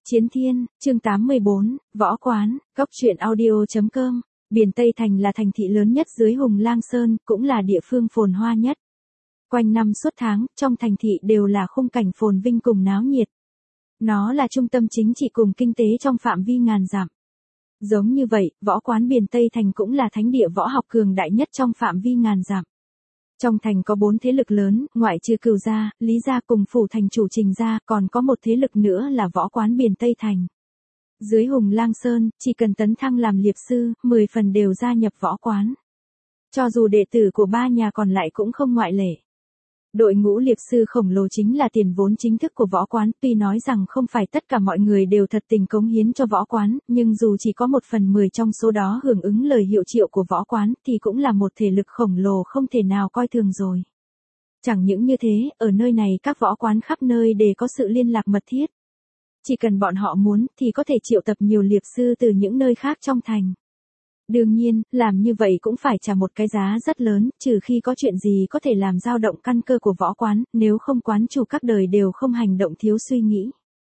Chiến Thiên, chương 84, Võ Quán, Cốc truyện audio.com. Biển Tây Thành là thành thị lớn nhất dưới Hùng Lang Sơn, cũng là địa phương phồn hoa nhất. Quanh năm suốt tháng, trong thành thị đều là khung cảnh phồn vinh cùng náo nhiệt. Nó là trung tâm chính trị cùng kinh tế trong phạm vi ngàn dặm. Giống như vậy, Võ Quán Biển Tây Thành cũng là thánh địa võ học cường đại nhất trong phạm vi ngàn dặm. Trong thành có 4 thế lực lớn, ngoại trừ Cửu gia, Lý gia cùng phủ thành chủ Trình gia, còn có một thế lực nữa là Võ Quán Biển Tây Thành. Dưới Hùng Lang Sơn, chỉ cần tấn thăng làm liệp sư, 10 phần đều gia nhập võ quán. Cho dù đệ tử của 3 nhà còn lại cũng không ngoại lệ. Đội ngũ liệp sư khổng lồ chính là tiền vốn chính thức của võ quán, tuy nói rằng không phải tất cả mọi người đều thật tình cống hiến cho võ quán, nhưng dù chỉ có 1/10 trong số đó hưởng ứng lời hiệu triệu của võ quán thì cũng là một thể lực khổng lồ không thể nào coi thường rồi. Chẳng những như thế, ở nơi này các võ quán khắp nơi đều có sự liên lạc mật thiết. Chỉ cần bọn họ muốn thì có thể triệu tập nhiều liệp sư từ những nơi khác trong thành. Đương nhiên, làm như vậy cũng phải trả một cái giá rất lớn, trừ khi có chuyện gì có thể làm dao động căn cơ của võ quán, nếu không quán chủ các đời đều không hành động thiếu suy nghĩ.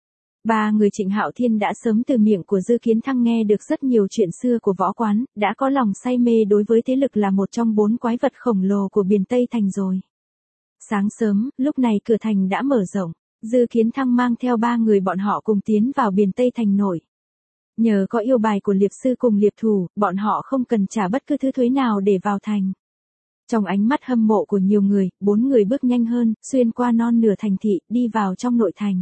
3 người Trịnh Hạo Thiên đã sớm từ miệng của Dư Kiến Thăng nghe được rất nhiều chuyện xưa của võ quán, đã có lòng say mê đối với thế lực là một trong 4 quái vật khổng lồ của Biển Tây Thành rồi. Sáng sớm, lúc này cửa thành đã mở rộng, Dư Kiến Thăng mang theo 3 người bọn họ cùng tiến vào Biển Tây Thành nổi. Nhờ có yêu bài của liệp sư cùng liệp thủ, bọn họ không cần trả bất cứ thứ thuế nào để vào thành. Trong ánh mắt hâm mộ của nhiều người, 4 người bước nhanh hơn, xuyên qua non nửa thành thị, đi vào trong nội thành.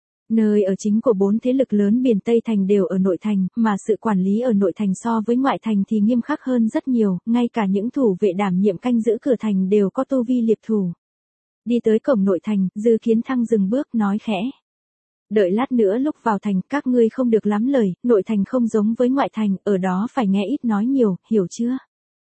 Nơi ở chính của 4 thế lực lớn Biển Tây Thành đều ở nội thành, mà sự quản lý ở nội thành so với ngoại thành thì nghiêm khắc hơn rất nhiều, ngay cả những thủ vệ đảm nhiệm canh giữ cửa thành đều có tu vi liệp thủ. Đi tới cổng nội thành, Dư Kiến Thăng dừng bước nói khẽ. Đợi lát nữa lúc vào thành các ngươi không được lắm lời, nội thành không giống với ngoại thành, ở đó phải nghe ít nói nhiều, hiểu chưa?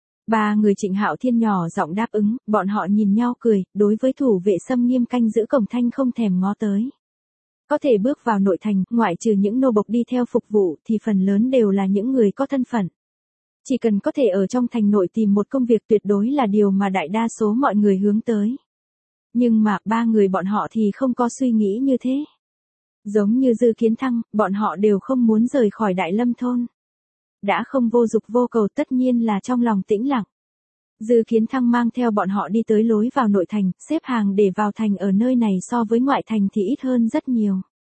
3 người Trịnh Hạo Thiên nhỏ giọng đáp ứng, bọn họ nhìn nhau cười, đối với thủ vệ xâm nghiêm canh giữ cổng thanh không thèm ngó tới. Có thể bước vào nội thành, ngoại trừ những nô bộc đi theo phục vụ thì phần lớn đều là những người có thân phận. Chỉ cần có thể ở trong thành nội tìm một công việc tuyệt đối là điều mà đại đa số mọi người hướng tới. Nhưng mà 3 người bọn họ thì không có suy nghĩ như thế. Giống như Dư Kiến Thăng, bọn họ đều không muốn rời khỏi Đại Lâm thôn. Đã không vô dục vô cầu tất nhiên là trong lòng tĩnh lặng. Dư Kiến Thăng mang theo bọn họ đi tới lối vào nội thành, xếp hàng để vào thành ở nơi này so với ngoại thành thì ít hơn rất nhiều.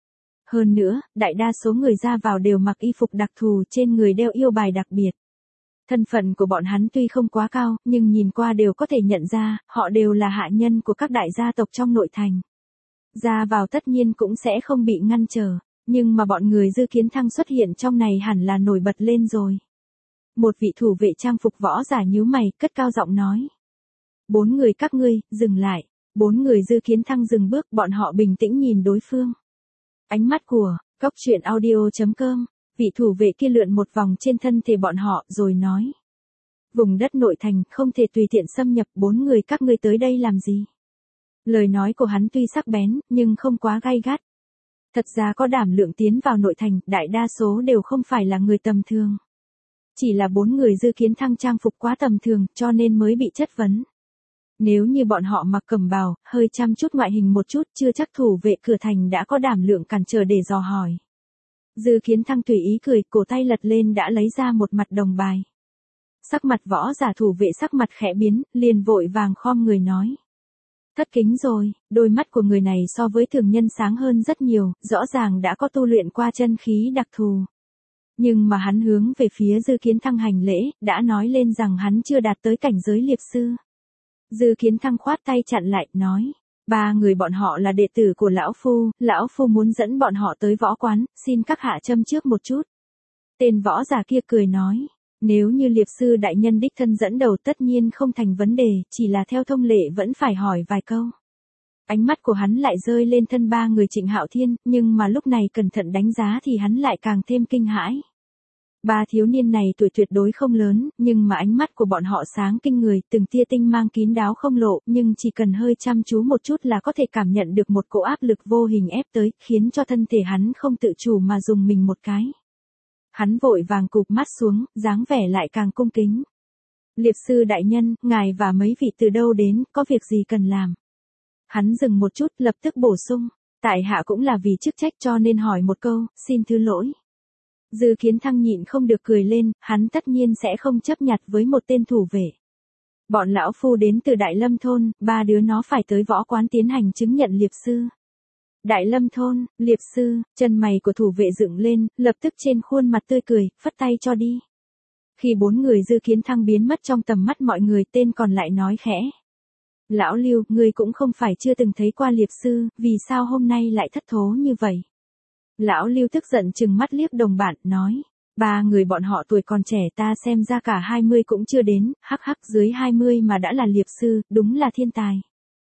Hơn nữa, đại đa số người ra vào đều mặc y phục đặc thù, trên người đeo yêu bài đặc biệt. Thân phận của bọn hắn tuy không quá cao, nhưng nhìn qua đều có thể nhận ra, họ đều là hạ nhân của các đại gia tộc trong nội thành. Ra vào tất nhiên cũng sẽ không bị ngăn trở, nhưng mà bọn người Dư Kiến Thăng xuất hiện trong này hẳn là nổi bật lên rồi. Một vị thủ vệ trang phục võ giả nhíu mày, cất cao giọng nói. 4 người các ngươi, dừng lại. 4 người Dư Kiến Thăng dừng bước, bọn họ bình tĩnh nhìn đối phương. Ánh mắt của, Cốc truyện audio.com, vị thủ vệ kia lượn một vòng trên thân thể bọn họ, rồi nói. Vùng đất nội thành, không thể tùy tiện xâm nhập, 4 người các ngươi tới đây làm gì? Lời nói của hắn tuy sắc bén, nhưng không quá gay gắt. Thật ra có đảm lượng tiến vào nội thành, đại đa số đều không phải là người tầm thường. Chỉ là 4 người Dư Kiến Thăng trang phục quá tầm thường, cho nên mới bị chất vấn. Nếu như bọn họ mặc cẩm bào, hơi chăm chút ngoại hình một chút, chưa chắc thủ vệ cửa thành đã có đảm lượng cản trở để dò hỏi. Dư Kiến Thăng tùy ý cười, cổ tay lật lên đã lấy ra một mặt đồng bài. Sắc mặt võ giả thủ vệ sắc mặt khẽ biến, liền vội vàng khom người nói. Thất kính rồi, đôi mắt của người này so với thường nhân sáng hơn rất nhiều, rõ ràng đã có tu luyện qua chân khí đặc thù. Nhưng mà hắn hướng về phía Dư Kiến Thăng hành lễ, đã nói lên rằng hắn chưa đạt tới cảnh giới liệp sư. Dư Kiến Thăng khoát tay chặn lại, nói, 3 người bọn họ là đệ tử của lão phu muốn dẫn bọn họ tới võ quán, xin các hạ châm trước một chút. Tên võ giả kia cười nói. Nếu như liệp sư đại nhân đích thân dẫn đầu tất nhiên không thành vấn đề, chỉ là theo thông lệ vẫn phải hỏi vài câu. Ánh mắt của hắn lại rơi lên thân 3 người Trịnh Hạo Thiên, nhưng mà lúc này cẩn thận đánh giá thì hắn lại càng thêm kinh hãi. 3 thiếu niên này tuổi tuyệt đối không lớn, nhưng mà ánh mắt của bọn họ sáng kinh người, từng tia tinh mang kín đáo không lộ, nhưng chỉ cần hơi chăm chú một chút là có thể cảm nhận được một cỗ áp lực vô hình ép tới, khiến cho thân thể hắn không tự chủ mà dùng mình một cái. Hắn vội vàng cụp mắt xuống, dáng vẻ lại càng cung kính. Liệp sư đại nhân, ngài và mấy vị từ đâu đến, có việc gì cần làm? Hắn dừng một chút, lập tức bổ sung. Tại hạ cũng là vì chức trách cho nên hỏi một câu, xin thứ lỗi. Dư Kiến Thăng nhịn không được cười lên, hắn tất nhiên sẽ không chấp nhặt với một tên thủ vệ. Bọn lão phu đến từ Đại Lâm thôn, ba đứa nó phải tới võ quán tiến hành chứng nhận liệp sư. Đại Lâm thôn, liệp sư, chân mày của thủ vệ dựng lên, lập tức trên khuôn mặt tươi cười, phất tay cho đi. Khi bốn người Dư Kiến Thăng biến mất trong tầm mắt mọi người, tên còn lại nói khẽ. Lão Lưu, ngươi cũng không phải chưa từng thấy qua liệp sư, vì sao hôm nay lại thất thố như vậy? Lão Lưu tức giận trừng mắt liếc đồng bạn, nói. Ba người bọn họ tuổi còn trẻ, ta xem ra cả 20 cũng chưa đến, hắc hắc, dưới 20 mà đã là liệp sư, đúng là thiên tài.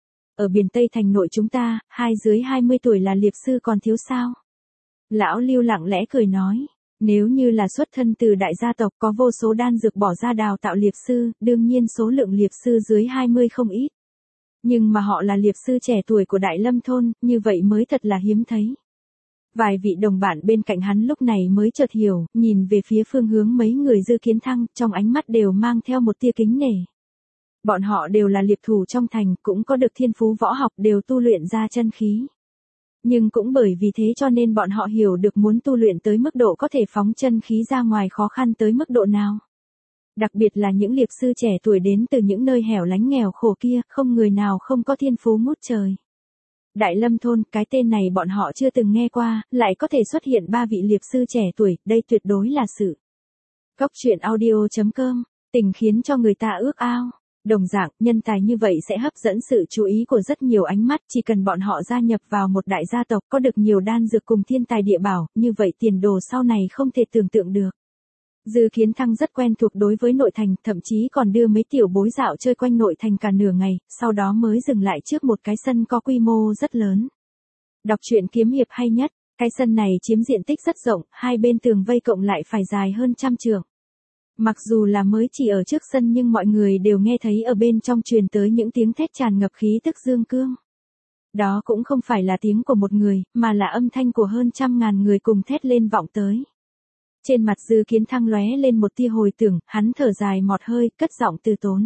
Ở biển Tây Thành nội chúng ta, dưới 20 tuổi là liệp sư còn thiếu sao? Lão Lưu lặng lẽ cười nói. Nếu như là xuất thân từ đại gia tộc có vô số đan dược bỏ ra đào tạo liệp sư, đương nhiên số lượng liệp sư dưới 20 không ít. Nhưng mà họ là liệp sư trẻ tuổi của Đại Lâm thôn, như vậy mới thật là hiếm thấy. Vài vị đồng bạn bên cạnh hắn lúc này mới chợt hiểu, nhìn về phía phương hướng mấy người Dư Kiến Thăng, trong ánh mắt đều mang theo một tia kính nể. Bọn họ đều là liệp thủ trong thành, cũng có được thiên phú võ học, đều tu luyện ra chân khí. Nhưng cũng bởi vì thế cho nên bọn họ hiểu được muốn tu luyện tới mức độ có thể phóng chân khí ra ngoài khó khăn tới mức độ nào. Đặc biệt là những liệp sư trẻ tuổi đến từ những nơi hẻo lánh nghèo khổ kia, không người nào không có thiên phú ngút trời. Đại Lâm thôn, cái tên này bọn họ chưa từng nghe qua, lại có thể xuất hiện 3 vị liệp sư trẻ tuổi, đây tuyệt đối là sự. Cốc truyện audio.com, tình khiến cho người ta ước ao. Đồng dạng, nhân tài như vậy sẽ hấp dẫn sự chú ý của rất nhiều ánh mắt, chỉ cần bọn họ gia nhập vào một đại gia tộc có được nhiều đan dược cùng thiên tài địa bảo, như vậy tiền đồ sau này không thể tưởng tượng được. Dư Kiến Thăng rất quen thuộc đối với nội thành, thậm chí còn đưa mấy tiểu bối dạo chơi quanh nội thành cả nửa ngày, sau đó mới dừng lại trước một cái sân có quy mô rất lớn. Đọc truyện kiếm hiệp hay nhất, cái sân này chiếm diện tích rất rộng, hai bên tường vây cộng lại phải dài hơn 100 trượng. Mặc dù là mới chỉ ở trước sân nhưng mọi người đều nghe thấy ở bên trong truyền tới những tiếng thét tràn ngập khí tức dương cương. Đó cũng không phải là tiếng của một người, mà là âm thanh của hơn 100.000 người cùng thét lên vọng tới. Trên mặt Dư Kiến Thăng lóe lên một tia hồi tưởng, hắn thở dài một hơi, cất giọng từ tốn.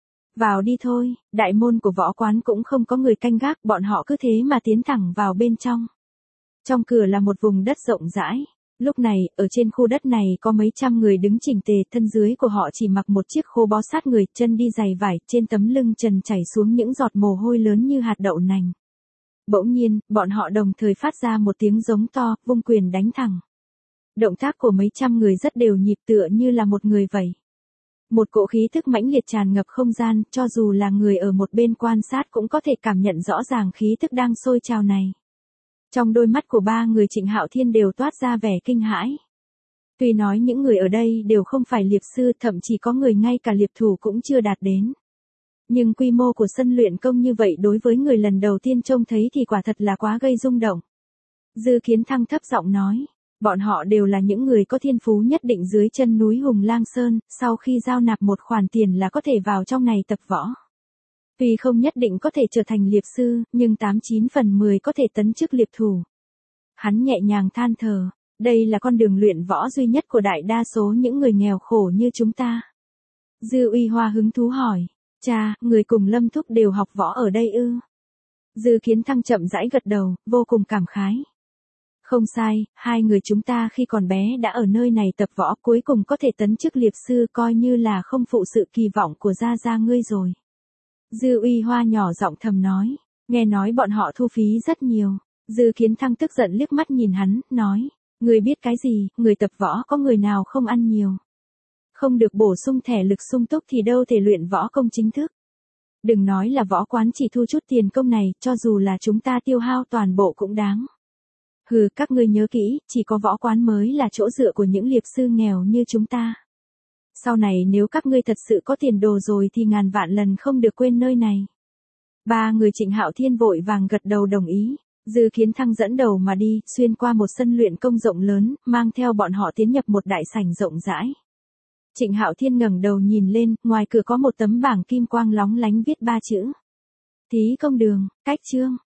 Vào đi thôi, đại môn của võ quán cũng không có người canh gác, bọn họ cứ thế mà tiến thẳng vào bên trong. Trong cửa là một vùng đất rộng rãi. Lúc này, ở trên khu đất này có mấy trăm người đứng chỉnh tề, thân dưới của họ chỉ mặc một chiếc khô bó sát người, chân đi giày vải, trên tấm lưng trần chảy xuống những giọt mồ hôi lớn như hạt đậu nành. Bỗng nhiên, bọn họ đồng thời phát ra một tiếng giống to, vung quyền đánh thẳng. Động tác của mấy trăm người rất đều nhịp tựa như là một người vậy. Một cỗ khí thức mãnh liệt tràn ngập không gian, cho dù là người ở một bên quan sát cũng có thể cảm nhận rõ ràng khí thức đang sôi trào này. Trong đôi mắt của ba người Trịnh Hạo Thiên đều toát ra vẻ kinh hãi. Tuy nói những người ở đây đều không phải liệp sư, thậm chí có người ngay cả liệp thủ cũng chưa đạt đến. Nhưng quy mô của sân luyện công như vậy đối với người lần đầu tiên trông thấy thì quả thật là quá gây rung động. Dư Kiến Thăng thấp giọng nói. Bọn họ đều là những người có thiên phú nhất định dưới chân núi Hùng Lang Sơn, sau khi giao nạp một khoản tiền là có thể vào trong này tập võ. Tuy không nhất định có thể trở thành liệp sư, nhưng 89 phần 10 có thể tấn chức liệp thủ. Hắn nhẹ nhàng than thở, đây là con đường luyện võ duy nhất của đại đa số những người nghèo khổ như chúng ta. Dư Uy Hoa hứng thú hỏi, cha, người cùng Lâm Thúc đều học võ ở đây ư? Dư Kiến Thăng chậm rãi gật đầu, vô cùng cảm khái. Không sai, hai người chúng ta khi còn bé đã ở nơi này tập võ, cuối cùng có thể tấn chức liệp sư, coi như là không phụ sự kỳ vọng của gia ngươi rồi. Dư Uy Hoa nhỏ giọng thầm nói, nghe nói bọn họ thu phí rất nhiều. Dư Kiến Thăng tức giận liếc mắt nhìn hắn, nói, người biết cái gì, người tập võ có người nào không ăn nhiều. Không được bổ sung thẻ lực sung túc thì đâu thể luyện võ công chính thức. Đừng nói là võ quán chỉ thu chút tiền công này, cho dù là chúng ta tiêu hao toàn bộ cũng đáng. Hừ, các ngươi nhớ kỹ, chỉ có võ quán mới là chỗ dựa của những liệp sư nghèo như chúng ta. Sau này nếu các ngươi thật sự có tiền đồ rồi thì ngàn vạn lần không được quên nơi này. Ba người Trịnh Hạo Thiên vội vàng gật đầu đồng ý. Dư Kiến Thăng dẫn đầu mà đi, xuyên qua một sân luyện công rộng lớn, mang theo bọn họ tiến nhập một đại sảnh rộng rãi. Trịnh Hạo Thiên ngẩng đầu nhìn lên, ngoài cửa có một tấm bảng kim quang lóng lánh viết 3 chữ. Thí công đường, cách chương.